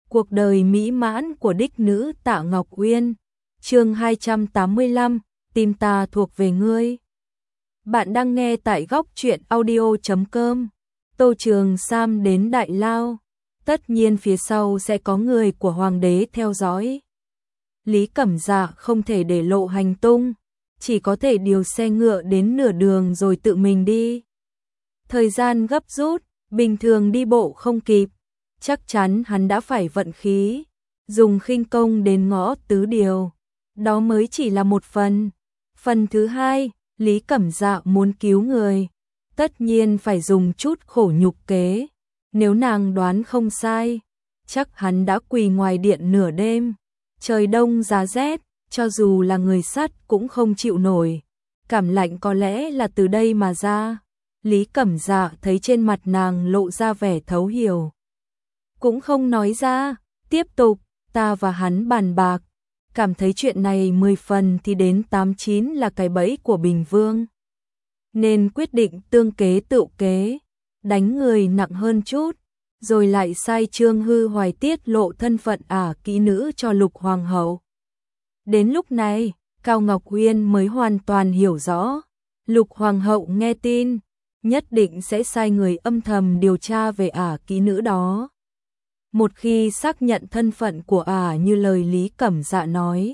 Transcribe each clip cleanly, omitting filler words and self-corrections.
Cuộc đời mỹ mãn của đích nữ Tạ Ngọc Uyên. Chương 285, tim ta thuộc về ngươi. Bạn đang nghe tại góc truyện audio.com. Tô Trường Sam đến Đại Lao, tất nhiên phía sau sẽ có người của hoàng đế theo dõi. Lý Cẩm Dạ không thể để lộ hành tung, chỉ có thể điều xe ngựa đến nửa đường rồi tự mình đi. Thời gian gấp rút, bình thường đi bộ không kịp, chắc chắn hắn đã phải vận khí, dùng khinh công đến ngõ tứ điều. Đó mới chỉ là một phần. Phần thứ hai, Lý Cẩm Dạ muốn cứu người, tất nhiên phải dùng chút khổ nhục kế. Nếu nàng đoán không sai, chắc hắn đã quỳ ngoài điện nửa đêm. Trời đông giá rét, cho dù là người sắt cũng không chịu nổi. Cảm lạnh có lẽ là từ đây mà ra. Lý Cẩm Dạ thấy trên mặt nàng lộ ra vẻ thấu hiểu, cũng không nói ra. Tiếp tục, ta và hắn bàn bạc, cảm thấy chuyện này 10 phần thì đến 8-9 là cái bẫy của Bình Vương, nên quyết định tương kế tựu kế, đánh người nặng hơn chút, rồi lại sai Trương Hư Hoài tiết lộ thân phận kỹ nữ cho Lục Hoàng hậu. Đến lúc này, Cao Ngọc Uyên mới hoàn toàn hiểu rõ, Lục Hoàng hậu nghe tin, nhất định sẽ sai người âm thầm điều tra về kỹ nữ đó. Một khi xác nhận thân phận của như lời Lý Cẩm Dạ nói,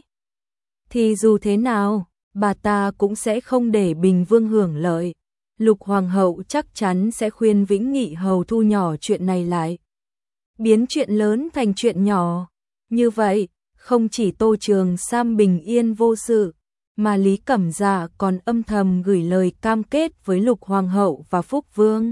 thì dù thế nào, bà ta cũng sẽ không để Bình Vương hưởng lợi. Lục Hoàng hậu chắc chắn sẽ khuyên Vĩnh Nghị hầu thu nhỏ chuyện này lại, biến chuyện lớn thành chuyện nhỏ. Như vậy, không chỉ Tô Trường Sam bình yên vô sự, mà Lý Cẩm Dạ còn âm thầm gửi lời cam kết với Lục Hoàng hậu và Phúc Vương.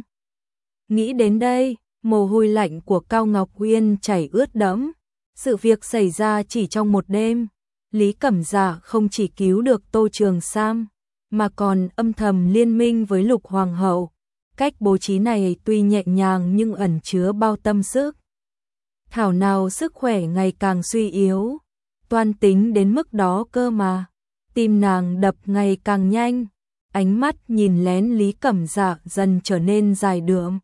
Nghĩ đến đây, mồ hôi lạnh của Cao Ngọc Uyên chảy ướt đẫm. Sự việc xảy ra chỉ trong một đêm, Lý Cẩm Dạ không chỉ cứu được Tô Trường Sam, mà còn âm thầm liên minh với Lục Hoàng hậu. Cách bố trí này tuy nhẹ nhàng nhưng ẩn chứa bao tâm sức. Thảo nào sức khỏe ngày càng suy yếu, toan tính đến mức đó cơ mà. Tim nàng đập ngày càng nhanh, ánh mắt nhìn lén Lý Cẩm Dạ dần trở nên dài đượm.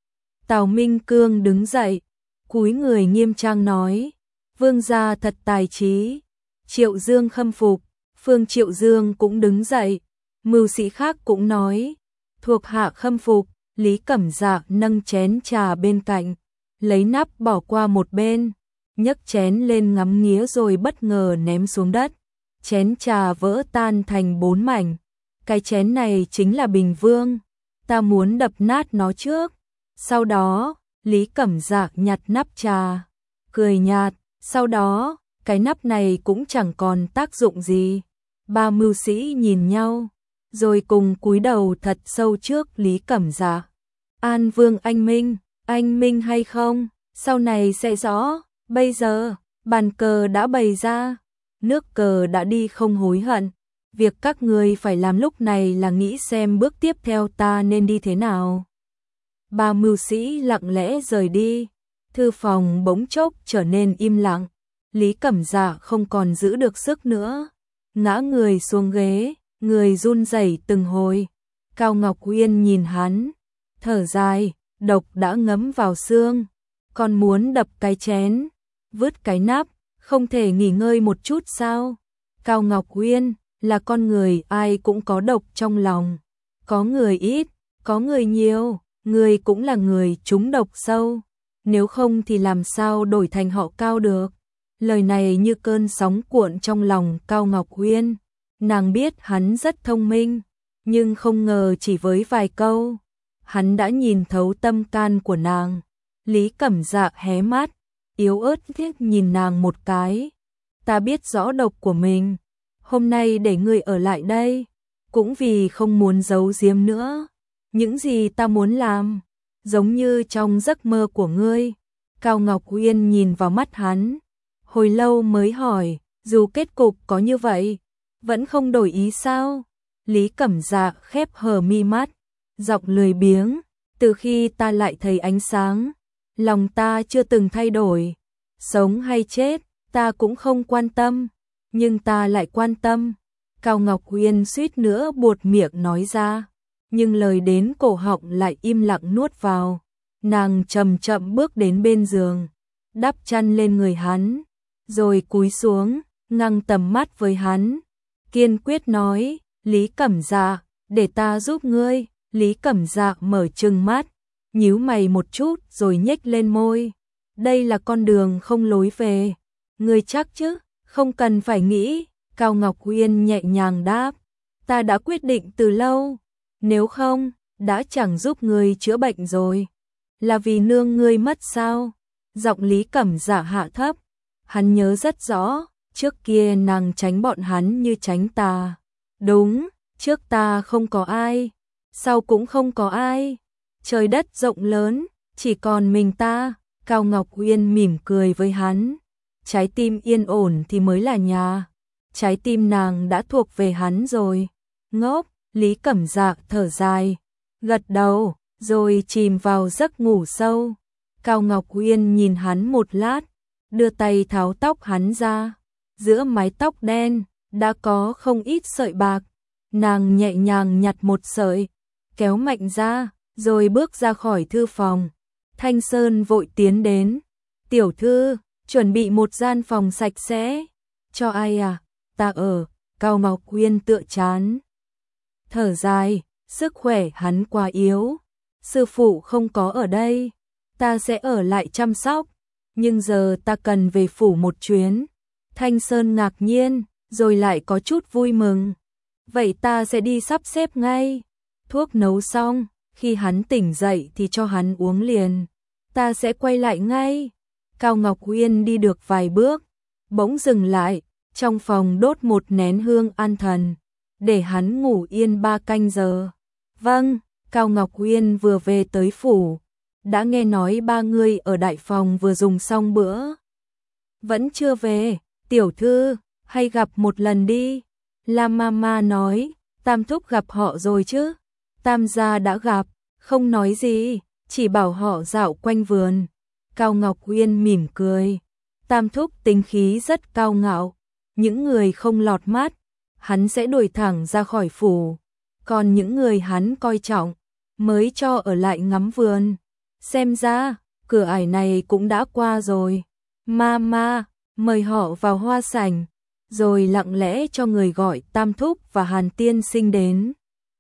Tào Minh Cương đứng dậy, cúi người nghiêm trang nói, vương gia thật tài trí. Triệu Dương khâm phục, Phương Triệu Dương cũng đứng dậy, mưu sĩ khác cũng nói, thuộc hạ khâm phục. Lý Cẩm Dạ nâng chén trà bên cạnh, lấy nắp bỏ qua một bên, nhấc chén lên ngắm nghía rồi bất ngờ ném xuống đất. Chén trà vỡ tan thành 4 mảnh. Cái chén này chính là Bình Vương, ta muốn đập nát nó trước. Sau đó, Lý Cẩm Dạ nhặt nắp trà, cười nhạt, sau đó, cái nắp này cũng chẳng còn tác dụng gì. Ba mưu sĩ nhìn nhau, rồi cùng cúi đầu thật sâu trước Lý Cẩm Dạ. An Vương anh minh hay không, sau này sẽ rõ. Bây giờ, bàn cờ đã bày ra, nước cờ đã đi không hối hận. Việc các người phải làm lúc này là nghĩ xem bước tiếp theo ta nên đi thế nào. Ba mưu sĩ lặng lẽ rời đi, thư phòng bỗng chốc trở nên im lặng. Lý Cẩm Dạ không còn giữ được sức nữa, ngã người xuống ghế, người run rẩy từng hồi. Cao Ngọc Uyên nhìn hắn, thở dài, độc đã ngấm vào xương, còn muốn đập cái chén, vứt cái nắp, không thể nghỉ ngơi một chút sao? Cao Ngọc Uyên là con người ai cũng có độc trong lòng, có người ít, có người nhiều, người cũng là người trúng độc sâu, nếu không thì làm sao đổi thành họ Cao được. Lời này như cơn sóng cuộn trong lòng Cao Ngọc Uyên, nàng biết hắn rất thông minh, nhưng không ngờ chỉ với vài câu, hắn đã nhìn thấu tâm can của nàng. Lý Cẩm Dạ hé mắt, yếu ớt thiết nhìn nàng một cái, ta biết rõ độc của mình, hôm nay để ngươi ở lại đây, cũng vì không muốn giấu giếm nữa những gì ta muốn làm, giống như trong giấc mơ của ngươi. Cao Ngọc Uyên nhìn vào mắt hắn, hồi lâu mới hỏi, dù kết cục có như vậy, vẫn không đổi ý sao? Lý Cẩm Dạ khép hờ mi mắt, giọng lười biếng, từ khi ta lại thấy ánh sáng, lòng ta chưa từng thay đổi, sống hay chết, ta cũng không quan tâm, nhưng ta lại quan tâm. Cao Ngọc Uyên suýt nữa buột miệng nói ra, nhưng lời đến cổ họng lại im lặng nuốt vào. Nàng chậm chậm bước đến bên giường, đắp chăn lên người hắn, rồi cúi xuống, ngăng tầm mắt với hắn, kiên quyết nói, Lý Cẩm Dạ, để ta giúp ngươi. Lý Cẩm Dạ mở trừng mắt, nhíu mày một chút rồi nhếch lên môi. Đây là con đường không lối về. Ngươi chắc chứ, không cần phải nghĩ. Cao Ngọc Uyên nhẹ nhàng đáp. Ta đã quyết định từ lâu. Nếu không, đã chẳng giúp ngươi chữa bệnh rồi. Là vì nương ngươi mất sao? Giọng Lý Cẩm Dạ hạ thấp. Hắn nhớ rất rõ, trước kia nàng tránh bọn hắn như tránh ta. Đúng, trước ta không có ai. Sau cũng không có ai. Trời đất rộng lớn, chỉ còn mình ta. Cao Ngọc Uyên mỉm cười với hắn. Trái tim yên ổn thì mới là nhà. Trái tim nàng đã thuộc về hắn rồi. Ngốc, Lý Cẩm Dạ thở dài, gật đầu, rồi chìm vào giấc ngủ sâu. Cao Ngọc Uyên nhìn hắn một lát, đưa tay tháo tóc hắn ra. Giữa mái tóc đen, đã có không ít sợi bạc. Nàng nhẹ nhàng nhặt một sợi, kéo mạnh ra, rồi bước ra khỏi thư phòng. Thanh Sơn vội tiến đến. Tiểu thư, chuẩn bị một gian phòng sạch sẽ. Cho ai à? Ta ở. Cao Ngọc Uyên tựa chán, thở dài, sức khỏe hắn quá yếu. Sư phụ không có ở đây. Ta sẽ ở lại chăm sóc. Nhưng giờ ta cần về phủ một chuyến. Thanh Sơn ngạc nhiên, rồi lại có chút vui mừng. Vậy ta sẽ đi sắp xếp ngay. Thuốc nấu xong, khi hắn tỉnh dậy thì cho hắn uống liền. Ta sẽ quay lại ngay. Cao Ngọc Uyên đi được vài bước, bỗng dừng lại, trong phòng đốt một nén hương an thần, để hắn ngủ yên 3 canh giờ. Vâng, Cao Ngọc Uyên vừa về tới phủ, đã nghe nói ba người ở đại phòng vừa dùng xong bữa. Vẫn chưa về, tiểu thư, hay gặp một lần đi. La Mama nói, Tam thúc gặp họ rồi chứ. Tam gia đã gặp, không nói gì, chỉ bảo họ dạo quanh vườn. Cao Ngọc Uyên mỉm cười. Tam thúc tính khí rất cao ngạo, những người không lọt mắt, hắn sẽ đuổi thẳng ra khỏi phủ. Còn những người hắn coi trọng, mới cho ở lại ngắm vườn. Xem ra, cửa ải này cũng đã qua rồi. Mama, mời họ vào hoa sảnh, rồi lặng lẽ cho người gọi Tam thúc và Hàn tiên sinh đến.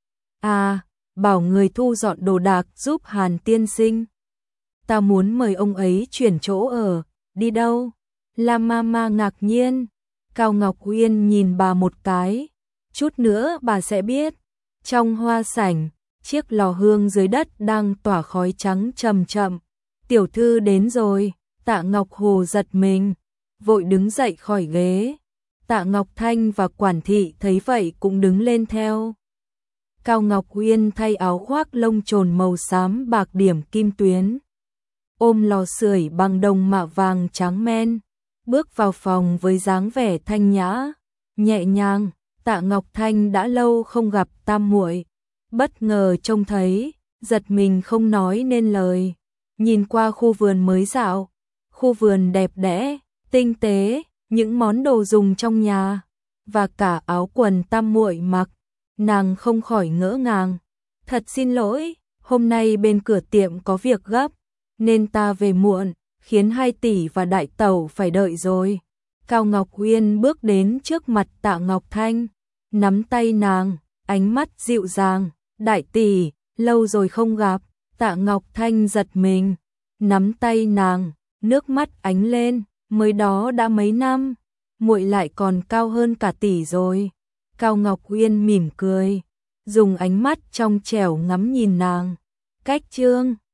À, bảo người thu dọn đồ đạc giúp Hàn tiên sinh. Ta muốn mời ông ấy chuyển chỗ ở. Đi đâu? La Mama ngạc nhiên. Cao Ngọc Uyên nhìn bà một cái. Chút nữa bà sẽ biết. Trong hoa sảnh, chiếc lò hương dưới đất đang tỏa khói trắng chậm chậm. Tiểu thư đến rồi. Tạ Ngọc Hồ giật mình, vội đứng dậy khỏi ghế. Tạ Ngọc Thanh và quản thị thấy vậy cũng đứng lên theo. Cao Ngọc Uyên thay áo khoác lông trồn màu xám bạc điểm kim tuyến, ôm lò sưởi bằng đồng mạ vàng trắng men, bước vào phòng với dáng vẻ thanh nhã, nhẹ nhàng. Tạ Ngọc Thanh đã lâu không gặp tam muội, bất ngờ trông thấy, giật mình không nói nên lời. Nhìn qua khu vườn mới dạo, khu vườn đẹp đẽ, tinh tế, những món đồ dùng trong nhà và cả áo quần tam muội mặc, nàng không khỏi ngỡ ngàng. Thật xin lỗi, hôm nay bên cửa tiệm có việc gấp, nên ta về muộn, khiến 2 tỷ và đại tẩu phải đợi rồi. Cao Ngọc Uyên bước đến trước mặt Tạ Ngọc Thanh, nắm tay nàng, ánh mắt dịu dàng. Đại tỷ, lâu rồi không gặp. Tạ Ngọc Thanh giật mình, nắm tay nàng, nước mắt ánh lên. Mới đó đã mấy năm, muội lại còn cao hơn cả tỷ rồi. Cao Ngọc Uyên mỉm cười, dùng ánh mắt trong trẻo ngắm nhìn nàng. Cách chương